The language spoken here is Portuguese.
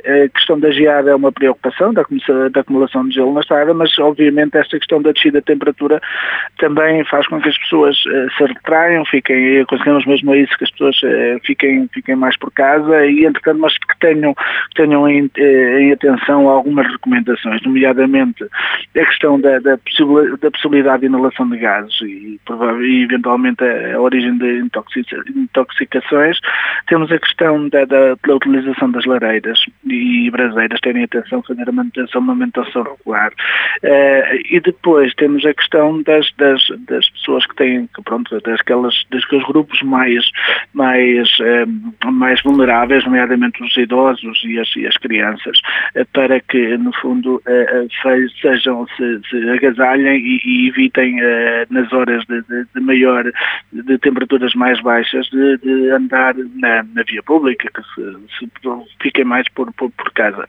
A questão da geada é uma preocupação, da acumulação de gelo na estrada, mas obviamente esta questão da descida da temperatura também faz com que as pessoas se retraiam, conseguimos mesmo a isso, que as pessoas fiquem mais por casa e, entretanto, mas que tenham em atenção algumas recomendações, nomeadamente a questão da possibilidade de inalação de gases e eventualmente a origem de intoxicações. Temos a questão da utilização das lareiras e braseiras, terem atenção, fazer uma manutenção regular. E depois temos a questão das pessoas que têm, daqueles grupos mais vulneráveis, nomeadamente os idosos e as crianças, para que, no fundo, se agasalhem e evitem, nas horas de temperaturas mais baixas, de andar na via pública, que se fiquem mais por casa.